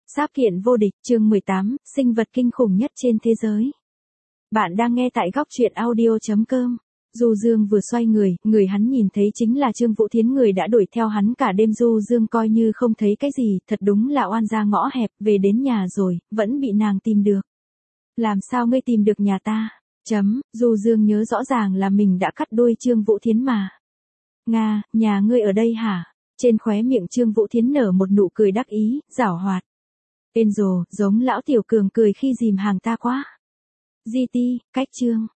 Sáp kiện vô địch, chương 18, sinh vật kinh khủng nhất trên thế giới. Bạn đang nghe tại góc truyện audio.com. Du Dương vừa xoay người hắn nhìn thấy chính là Trương Vũ Thiến, người đã đuổi theo hắn cả đêm. Du Dương coi như không thấy cái gì, thật đúng là oan gia ngõ hẹp, về đến nhà rồi, vẫn bị nàng tìm được. Làm sao ngươi tìm được nhà ta? Du Dương nhớ rõ ràng là mình đã cắt đuôi Trương Vũ Thiến mà. Nga, nhà ngươi ở đây hả? Trên khóe miệng Trương Vũ Thiến nở một nụ cười đắc ý, giảo hoạt. Ên rồ, giống lão tiểu cường cười khi dìm hàng ta quá. GT, cách chương.